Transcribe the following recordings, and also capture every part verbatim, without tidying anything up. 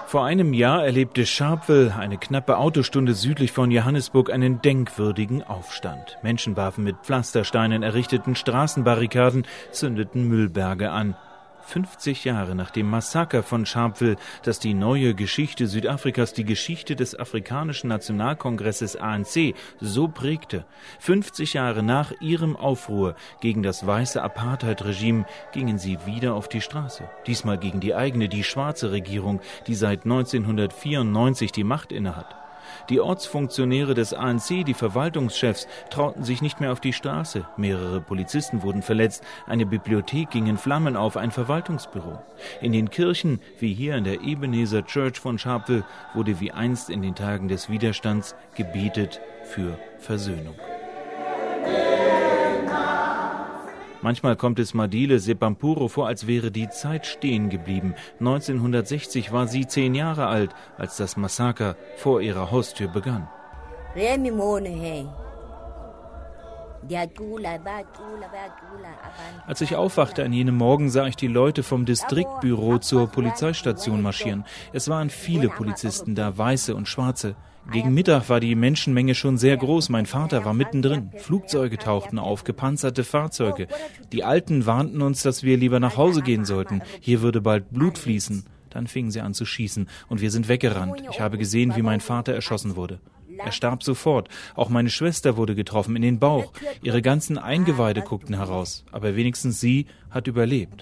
Vor einem Jahr erlebte Sharpeville, eine knappe Autostunde südlich von Johannesburg, einen denkwürdigen Aufstand. Menschen warfen mit Pflastersteinen errichteten Straßenbarrikaden, zündeten Müllberge an. fünfzig Jahre nach dem Massaker von Sharpeville, das die neue Geschichte Südafrikas, die Geschichte des Afrikanischen Nationalkongresses A N C so prägte. fünfzig Jahre nach ihrem Aufruhr gegen das weiße Apartheid-Regime gingen sie wieder auf die Straße. Diesmal gegen die eigene, die schwarze Regierung, die seit neunzehnhundertvierundneunzig die Macht innehat. Die Ortsfunktionäre des A N C, die Verwaltungschefs, trauten sich nicht mehr auf die Straße. Mehrere Polizisten wurden verletzt, eine Bibliothek ging in Flammen auf, ein Verwaltungsbüro. In den Kirchen, wie hier in der Ebenezer Church von Sharpeville, wurde wie einst in den Tagen des Widerstands gebetet für Versöhnung. Manchmal kommt es Madile Sepampuro vor, als wäre die Zeit stehen geblieben. neunzehnhundertsechzig war sie zehn Jahre alt, als das Massaker vor ihrer Haustür begann. Als ich aufwachte an jenem Morgen, sah ich die Leute vom Distriktbüro zur Polizeistation marschieren. Es waren viele Polizisten da, Weiße und Schwarze. Gegen Mittag war die Menschenmenge schon sehr groß. Mein Vater war mittendrin. Flugzeuge tauchten auf, gepanzerte Fahrzeuge. Die Alten warnten uns, dass wir lieber nach Hause gehen sollten. Hier würde bald Blut fließen. Dann fingen sie an zu schießen und wir sind weggerannt. Ich habe gesehen, wie mein Vater erschossen wurde. Er starb sofort. Auch meine Schwester wurde getroffen, in den Bauch. Ihre ganzen Eingeweide guckten heraus. Aber wenigstens sie hat überlebt.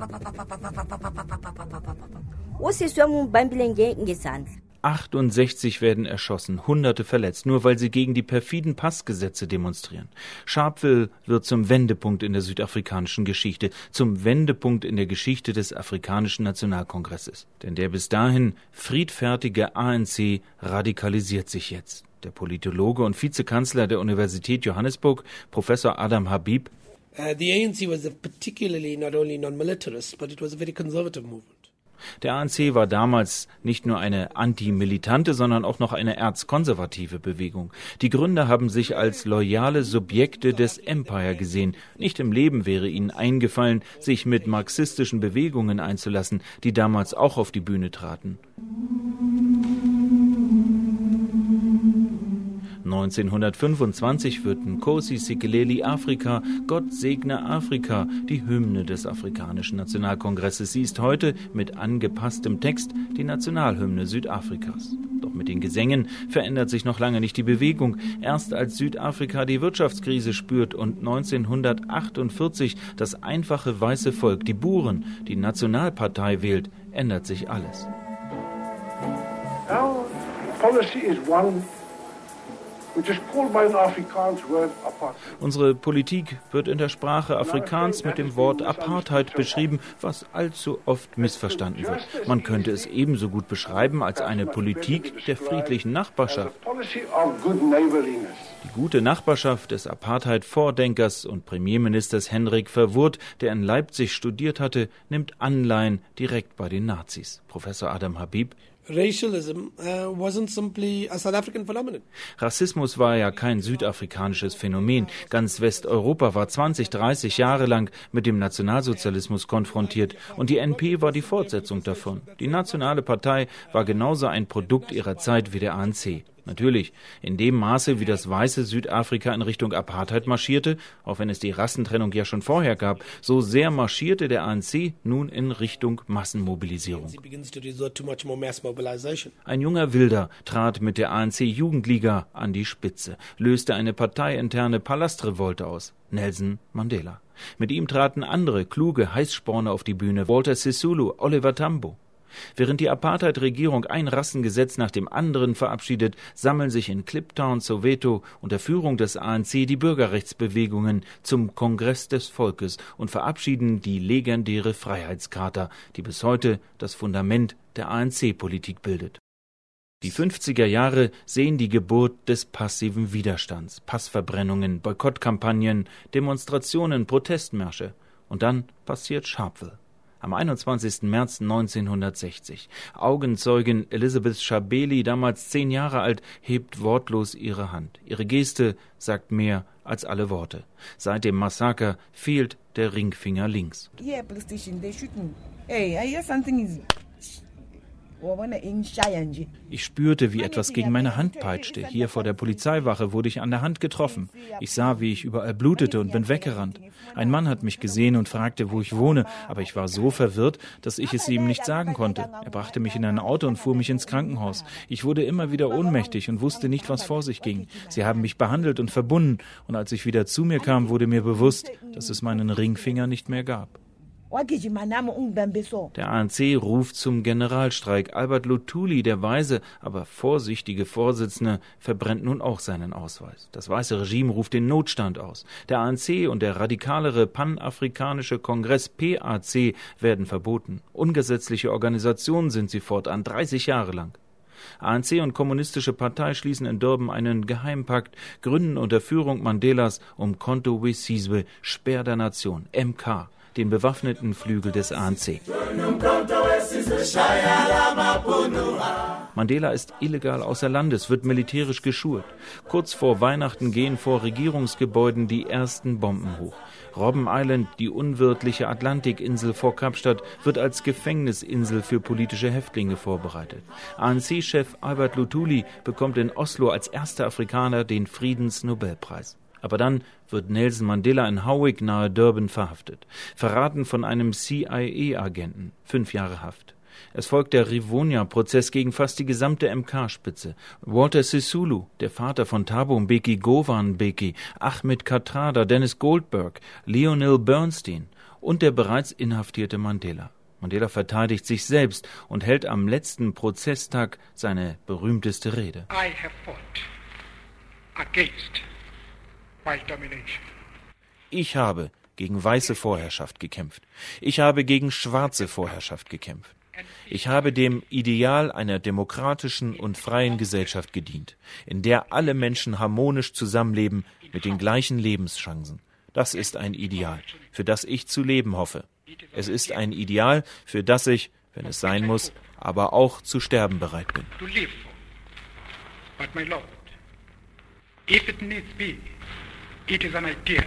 achtundsechzig werden erschossen, Hunderte verletzt, nur weil sie gegen die perfiden Passgesetze demonstrieren. Sharpeville wird zum Wendepunkt in der südafrikanischen Geschichte, zum Wendepunkt in der Geschichte des Afrikanischen Nationalkongresses. Denn der bis dahin friedfertige A N C radikalisiert sich jetzt. Der Politologe und Vizekanzler der Universität Johannesburg, Professor Adam Habib: Uh, the A N C was a particularly not only non-militarist, but it was a very conservative movement. Der A N C war damals nicht nur eine antimilitante, sondern auch noch eine erzkonservative Bewegung. Die Gründer haben sich als loyale Subjekte des Empire gesehen. Nicht im Leben wäre ihnen eingefallen, sich mit marxistischen Bewegungen einzulassen, die damals auch auf die Bühne traten. neunzehnhundertfünfundzwanzig wird Nkosi Sikelel' Afrika, Gott segne Afrika, die Hymne des Afrikanischen Nationalkongresses. Sie ist heute mit angepasstem Text die Nationalhymne Südafrikas. Doch mit den Gesängen verändert sich noch lange nicht die Bewegung. Erst als Südafrika die Wirtschaftskrise spürt und neunzehnhundertachtundvierzig das einfache weiße Volk, die Buren, die Nationalpartei wählt, ändert sich alles. Our policy is one. Unsere Politik wird in der Sprache Afrikaans mit dem Wort Apartheid beschrieben, was allzu oft missverstanden wird. Man könnte es ebenso gut beschreiben als eine Politik der friedlichen Nachbarschaft. Die gute Nachbarschaft des Apartheid-Vordenkers und Premierministers Hendrik Verwoerd, der in Leipzig studiert hatte, nimmt Anleihen direkt bei den Nazis. Professor Adam Habib: Racialism uh, wasn't simply a South African phenomenon. Rassismus war ja kein südafrikanisches Phänomen. Ganz Westeuropa war zwanzig, dreißig Jahre lang mit dem Nationalsozialismus konfrontiert und die N P war die Fortsetzung davon. Die Nationale Partei war genauso ein Produkt ihrer Zeit wie der A N C. Natürlich, in dem Maße, wie das weiße Südafrika in Richtung Apartheid marschierte, auch wenn es die Rassentrennung ja schon vorher gab, so sehr marschierte der A N C nun in Richtung Massenmobilisierung. Ein junger Wilder trat mit der A N C-Jugendliga an die Spitze, löste eine parteiinterne Palastrevolte aus: Nelson Mandela. Mit ihm traten andere kluge Heißsporne auf die Bühne: Walter Sisulu, Oliver Tambo. Während die Apartheid-Regierung ein Rassengesetz nach dem anderen verabschiedet, sammeln sich in Kliptown, Soweto unter Führung des A N C die Bürgerrechtsbewegungen zum Kongress des Volkes und verabschieden die legendäre Freiheitscharta, die bis heute das Fundament der A N C-Politik bildet. Die fünfziger Jahre sehen die Geburt des passiven Widerstands, Passverbrennungen, Boykottkampagnen, Demonstrationen, Protestmärsche. Und dann passiert Sharpeville. Am einundzwanzigsten März neunzehnhundertsechzig. Augenzeugin Elizabeth Shabeli, damals zehn Jahre alt, hebt wortlos ihre Hand. Ihre Geste sagt mehr als alle Worte. Seit dem Massaker fehlt der Ringfinger links. Yeah, police station, they shoot me. Hey, I hear something is... Ich spürte, wie etwas gegen meine Hand peitschte. Hier vor der Polizeiwache wurde ich an der Hand getroffen. Ich sah, wie ich überall blutete und bin weggerannt. Ein Mann hat mich gesehen und fragte, wo ich wohne, aber ich war so verwirrt, dass ich es ihm nicht sagen konnte. Er brachte mich in ein Auto und fuhr mich ins Krankenhaus. Ich wurde immer wieder ohnmächtig und wusste nicht, was vor sich ging. Sie haben mich behandelt und verbunden und als ich wieder zu mir kam, wurde mir bewusst, dass es meinen Ringfinger nicht mehr gab. Der A N C ruft zum Generalstreik. Albert Luthuli, der weise, aber vorsichtige Vorsitzende, verbrennt nun auch seinen Ausweis. Das weiße Regime ruft den Notstand aus. Der A N C und der radikalere panafrikanische Kongress P A C werden verboten. Ungesetzliche Organisationen sind sie fortan, dreißig Jahre lang. A N C und Kommunistische Partei schließen in Durban einen Geheimpakt, gründen unter Führung Mandelas Umkhonto we Sizwe, Speer der Nation, M K, den bewaffneten Flügel des A N C. Mandela ist illegal außer Landes, wird militärisch geschult. Kurz vor Weihnachten gehen vor Regierungsgebäuden die ersten Bomben hoch. Robben Island, die unwirtliche Atlantikinsel vor Kapstadt, wird als Gefängnisinsel für politische Häftlinge vorbereitet. A N C-Chef Albert Luthuli bekommt in Oslo als erster Afrikaner den Friedensnobelpreis. Aber dann wird Nelson Mandela in Howick nahe Durban verhaftet. Verraten von einem C I A-Agenten. Fünf Jahre Haft. Es folgt der Rivonia-Prozess gegen fast die gesamte M K-Spitze. Walter Sisulu, der Vater von Thabo Mbeki, Govan Mbeki, Ahmed Kathrada, Dennis Goldberg, Lionel Bernstein und der bereits inhaftierte Mandela. Mandela verteidigt sich selbst und hält am letzten Prozesstag seine berühmteste Rede. I have fought against white domination. Ich habe gegen weiße Vorherrschaft gekämpft. Ich habe gegen schwarze Vorherrschaft gekämpft. Ich habe dem Ideal einer demokratischen und freien Gesellschaft gedient, in der alle Menschen harmonisch zusammenleben mit den gleichen Lebenschancen. Das ist ein Ideal, für das ich zu leben hoffe. Es ist ein Ideal, für das ich, wenn es sein muss, aber auch zu sterben bereit bin. To live for. But my Lord, if it needs be, it is an ideal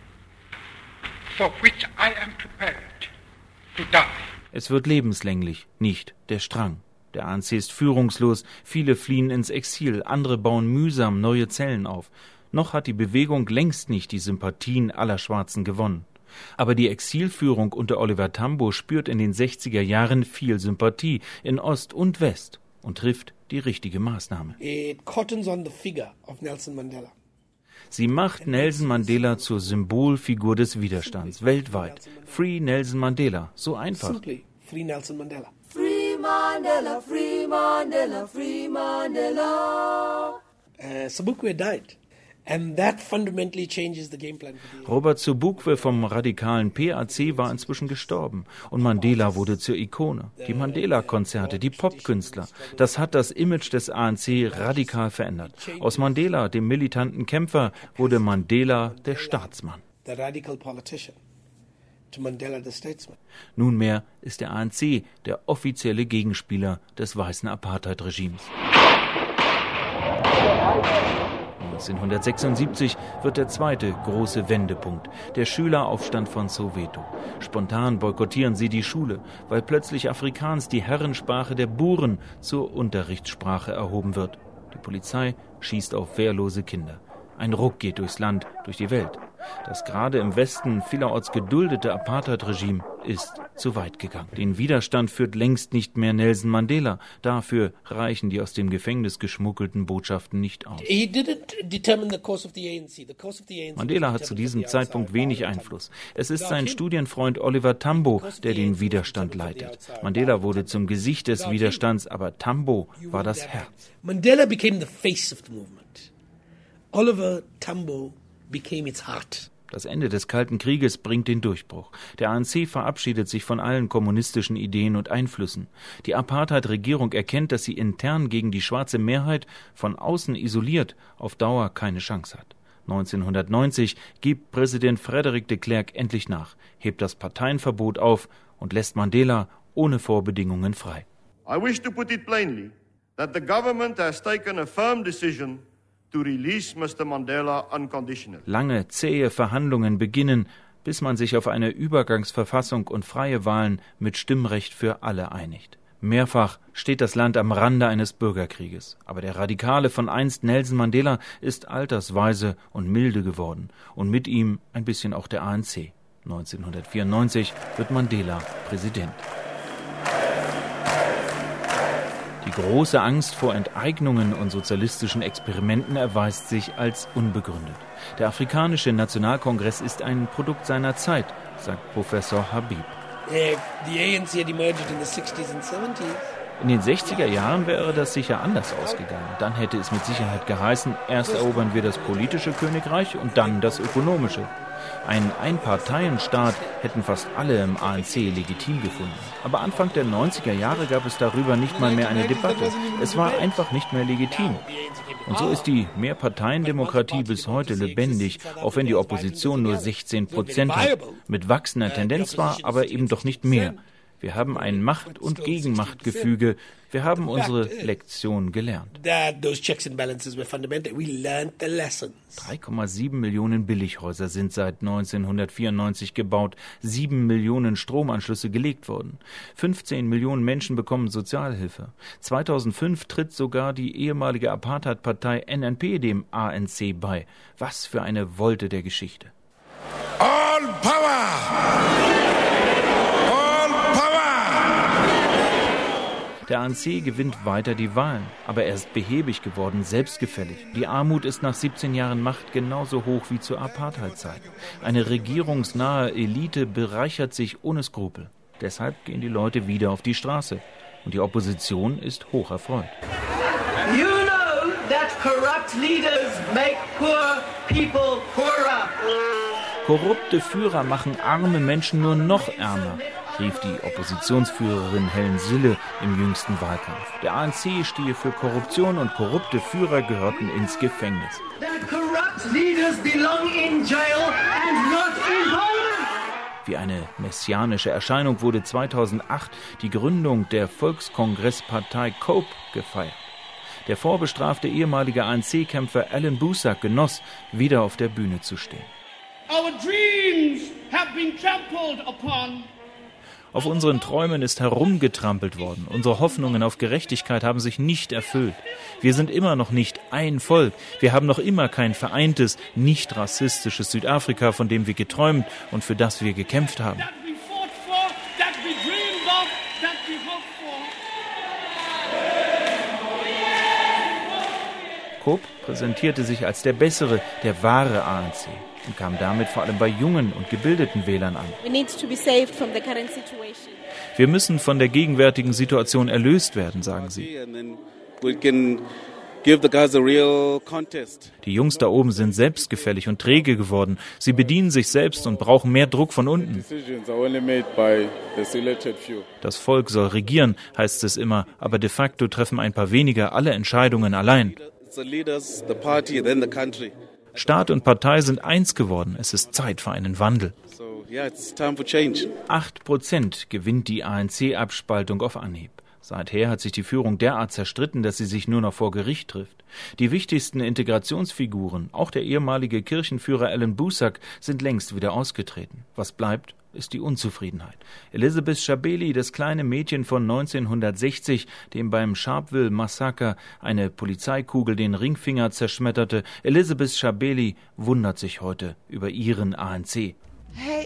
for which I am prepared to die. Es wird lebenslänglich, nicht der Strang. Der A N C ist führungslos, viele fliehen ins Exil, andere bauen mühsam neue Zellen auf. Noch hat die Bewegung längst nicht die Sympathien aller Schwarzen gewonnen. Aber die Exilführung unter Oliver Tambo spürt in den sechziger Jahren viel Sympathie in Ost und West und trifft die richtige Maßnahme. It cottons on the figure of Nelson Mandela. Sie macht Nelson Mandela zur Symbolfigur des Widerstands weltweit. Free Nelson Mandela, so einfach. Simply, free Nelson Mandela. Free Mandela, free Mandela, free Mandela. Uh, Sobukwe died. And that fundamentally changes the game plan for the Robert Sobukwe vom radikalen P A C war inzwischen gestorben und Mandela wurde zur Ikone. Die Mandela-Konzerte, die Popkünstler, das hat das Image des A N C radikal verändert. Aus Mandela, dem militanten Kämpfer, wurde Mandela der Staatsmann. the radical politician to Mandela the statesman. Nunmehr ist der A N C der offizielle Gegenspieler des weißen Apartheid-Regimes. neunzehnhundertsechsundsiebzig wird der zweite große Wendepunkt, der Schüleraufstand von Soweto. Spontan boykottieren sie die Schule, weil plötzlich Afrikaans, die Herrensprache der Buren, zur Unterrichtssprache erhoben wird. Die Polizei schießt auf wehrlose Kinder. Ein Ruck geht durchs Land, durch die Welt. Das gerade im Westen vielerorts geduldete Apartheid-Regime ist zu weit gegangen. Den Widerstand führt längst nicht mehr Nelson Mandela. Dafür reichen die aus dem Gefängnis geschmuggelten Botschaften nicht aus. He didn't determine the course of the A N C. The course of the A N C Mandela hat zu diesem Zeitpunkt wenig Einfluss. Es ist sein Studienfreund Oliver Tambo, der den Widerstand leitet. Mandela wurde zum Gesicht des Widerstands, aber Tambo war das Herz. Mandela became the face of the movement. Oliver Tambo became its heart. Das Ende des Kalten Krieges bringt den Durchbruch. Der A N C verabschiedet sich von allen kommunistischen Ideen und Einflüssen. Die Apartheid-Regierung erkennt, dass sie intern gegen die schwarze Mehrheit, von außen isoliert, auf Dauer keine Chance hat. neunzehnhundertneunzig gibt Präsident Frederick de Klerk endlich nach, hebt das Parteienverbot auf und lässt Mandela ohne Vorbedingungen frei. I wish to put it plainly that the government has taken a firm decision to release Mister Mandela unconditionally. Lange, zähe Verhandlungen beginnen, bis man sich auf eine Übergangsverfassung und freie Wahlen mit Stimmrecht für alle einigt. Mehrfach steht das Land am Rande eines Bürgerkrieges. Aber der Radikale von einst Nelson Mandela ist altersweise und milde geworden. Und mit ihm ein bisschen auch der A N C. neunzehnhundertvierundneunzig wird Mandela Präsident. Die große Angst vor Enteignungen und sozialistischen Experimenten erweist sich als unbegründet. Der Afrikanische Nationalkongress ist ein Produkt seiner Zeit, sagt Professor Habib. In den sechziger Jahren wäre das sicher anders ausgegangen. Dann hätte es mit Sicherheit geheißen, erst erobern wir das politische Königreich und dann das ökonomische. Einen Einparteienstaat hätten fast alle im A N C legitim gefunden. Aber Anfang der neunziger Jahre gab es darüber nicht mal mehr eine Debatte. Es war einfach nicht mehr legitim. Und so ist die Mehrparteiendemokratie bis heute lebendig, auch wenn die Opposition nur sechzehn Prozent hat. Mit wachsender Tendenz zwar, aber eben doch nicht mehr. Wir haben ein Macht- und Gegenmachtgefüge. Wir haben unsere Lektion gelernt. drei Komma sieben Millionen Billighäuser sind seit neunzehnhundertvierundneunzig gebaut, sieben Millionen Stromanschlüsse gelegt worden. fünfzehn Millionen Menschen bekommen Sozialhilfe. zweitausendfünf tritt sogar die ehemalige Apartheid-Partei N N P dem A N C bei. Was für eine Wolte der Geschichte. All power! Der A N C gewinnt weiter die Wahlen, aber er ist behäbig geworden, selbstgefällig. Die Armut ist nach siebzehn Jahren Macht genauso hoch wie zur Apartheid-Zeit. Eine regierungsnahe Elite bereichert sich ohne Skrupel. Deshalb gehen die Leute wieder auf die Straße. Und die Opposition ist hoch erfreut. You know that corrupt leaders make poor people poorer. Korrupte Führer machen arme Menschen nur noch ärmer, rief die Oppositionsführerin Helen Zille im jüngsten Wahlkampf. Der A N C stehe für Korruption und korrupte Führer gehörten ins Gefängnis. Wie eine messianische Erscheinung wurde zweitausendacht die Gründung der Volkskongresspartei COPE gefeiert. Der vorbestrafte ehemalige A N C-Kämpfer Alan Boesak genoss, wieder auf der Bühne zu stehen. Our dreams have been trampled upon. Auf unseren Träumen ist herumgetrampelt worden. Unsere Hoffnungen auf Gerechtigkeit haben sich nicht erfüllt. Wir sind immer noch nicht ein Volk. Wir haben noch immer kein vereintes, nicht rassistisches Südafrika, von dem wir geträumt und für das wir gekämpft haben. COPE präsentierte sich als der bessere, der wahre A N C und kam damit vor allem bei jungen und gebildeten Wählern an. Wir müssen von der gegenwärtigen Situation erlöst werden, sagen sie. Die Jungs da oben sind selbstgefällig und träge geworden. Sie bedienen sich selbst und brauchen mehr Druck von unten. Das Volk soll regieren, heißt es immer, aber de facto treffen ein paar weniger alle Entscheidungen allein. Staat und Partei sind eins geworden. Es ist Zeit für einen Wandel. Acht Prozent gewinnt die A N C-Abspaltung auf Anhieb. Seither hat sich die Führung derart zerstritten, dass sie sich nur noch vor Gericht trifft. Die wichtigsten Integrationsfiguren, auch der ehemalige Kirchenführer Alan Boesak, sind längst wieder ausgetreten. Was bleibt, ist die Unzufriedenheit. Elizabeth Shabeli, das kleine Mädchen von neunzehnhundertsechzig, dem beim Sharpeville-Massaker eine Polizeikugel den Ringfinger zerschmetterte, Elizabeth Shabeli wundert sich heute über ihren A N C. Hey.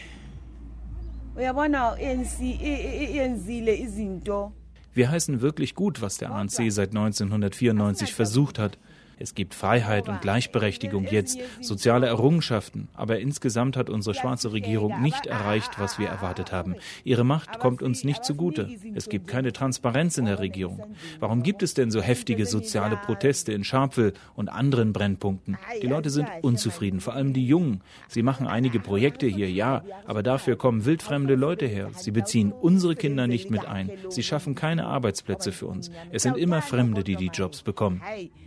Wir heißen wirklich gut, was der A N C seit neunzehnhundertvierundneunzig versucht hat. Es gibt Freiheit und Gleichberechtigung jetzt, soziale Errungenschaften. Aber insgesamt hat unsere schwarze Regierung nicht erreicht, was wir erwartet haben. Ihre Macht kommt uns nicht zugute. Es gibt keine Transparenz in der Regierung. Warum gibt es denn so heftige soziale Proteste in Sharpeville und anderen Brennpunkten? Die Leute sind unzufrieden, vor allem die Jungen. Sie machen einige Projekte hier, ja, aber dafür kommen wildfremde Leute her. Sie beziehen unsere Kinder nicht mit ein. Sie schaffen keine Arbeitsplätze für uns. Es sind immer Fremde, die die Jobs bekommen.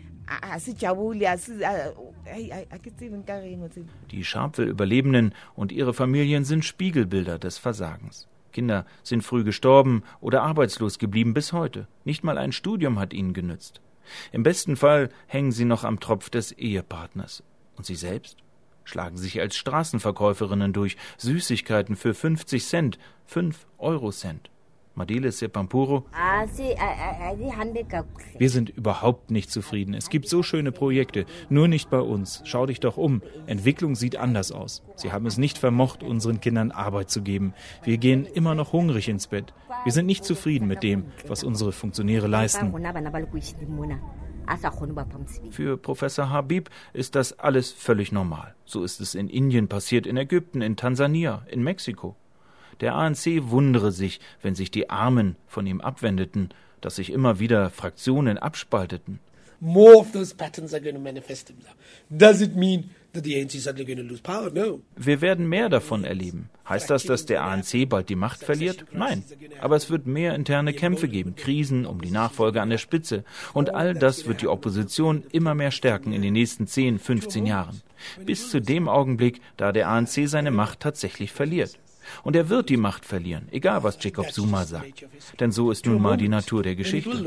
Die Sharpeville-Überlebenden und ihre Familien sind Spiegelbilder des Versagens. Kinder sind früh gestorben oder arbeitslos geblieben bis heute. Nicht mal ein Studium hat ihnen genützt. Im besten Fall hängen sie noch am Tropf des Ehepartners. Und sie selbst schlagen sich als Straßenverkäuferinnen durch, Süßigkeiten für fünfzig Cent, fünf Euro Cent. Madile Sepampuro: Wir sind überhaupt nicht zufrieden. Es gibt so schöne Projekte, nur nicht bei uns. Schau dich doch um. Entwicklung sieht anders aus. Sie haben es nicht vermocht, unseren Kindern Arbeit zu geben. Wir gehen immer noch hungrig ins Bett. Wir sind nicht zufrieden mit dem, was unsere Funktionäre leisten. Für Professor Habib ist das alles völlig normal. So ist es in Indien passiert, in Ägypten, in Tansania, in Mexiko. Der A N C wundere sich, wenn sich die Armen von ihm abwendeten, dass sich immer wieder Fraktionen abspalteten. More of those patterns are going to manifest themselves. Does it mean that the A N C is suddenly going to lose power? No. Wir werden mehr davon erleben. Heißt das, dass der A N C bald die Macht verliert? Nein. Aber es wird mehr interne Kämpfe geben, Krisen um die Nachfolge an der Spitze. Und all das wird die Opposition immer mehr stärken in den nächsten zehn, fünfzehn Jahren. Bis zu dem Augenblick, da der A N C seine Macht tatsächlich verliert. Und er wird die Macht verlieren, egal was Jacob Zuma sagt. Denn so ist nun mal die Natur der Geschichte.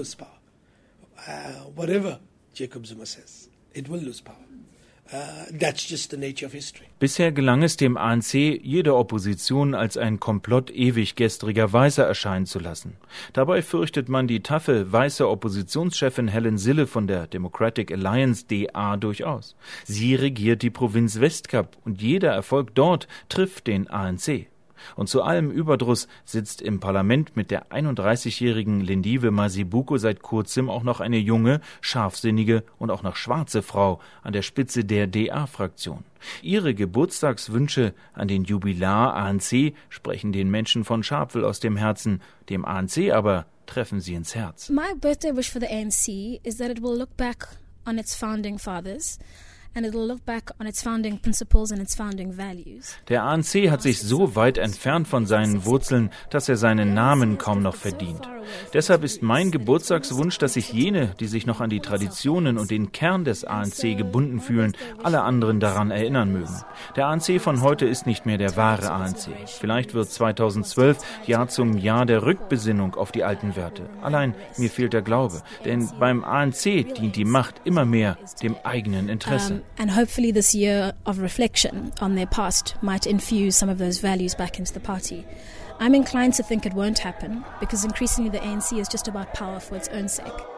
Uh, whatever Jacob Zuma says, it will lose power. Uh, that's just the nature of history. Bisher gelang es dem A N C, jede Opposition als ein Komplott ewig gestriger Weißer erscheinen zu lassen. Dabei fürchtet man die taffe, weiße Oppositionschefin Helen Zille von der Democratic Alliance D A durchaus. Sie regiert die Provinz Westkap und jeder Erfolg dort trifft den A N C. Und zu allem Überdruss sitzt im Parlament mit der einunddreißigjährigen Lindiwe Mazibuko seit kurzem auch noch eine junge, scharfsinnige und auch noch schwarze Frau an der Spitze der D A-Fraktion. Ihre Geburtstagswünsche an den Jubilar A N C sprechen den Menschen von Sharpeville aus dem Herzen, dem A N C aber treffen sie ins Herz. My birthday wish for the A N C is that it will look back on its founding fathers. And it'll look back on its founding principles and its founding values. Der A N C hat sich so weit entfernt von seinen Wurzeln, dass er seinen Namen kaum noch verdient. Deshalb ist mein Geburtstagswunsch, dass sich jene, die sich noch an die Traditionen und den Kern des A N C gebunden fühlen, alle anderen daran erinnern mögen. Der A N C von heute ist nicht mehr der wahre A N C. Vielleicht wird zweitausendzwölf Jahr zum Jahr der Rückbesinnung auf die alten Werte. Allein mir fehlt der Glaube, denn beim A N C dient die Macht immer mehr dem eigenen Interesse. Um, and hopefully this year of reflection on their past might infuse some of those values back into the party. I'm inclined to think it won't happen because increasingly the A N C is just about power for its own sake.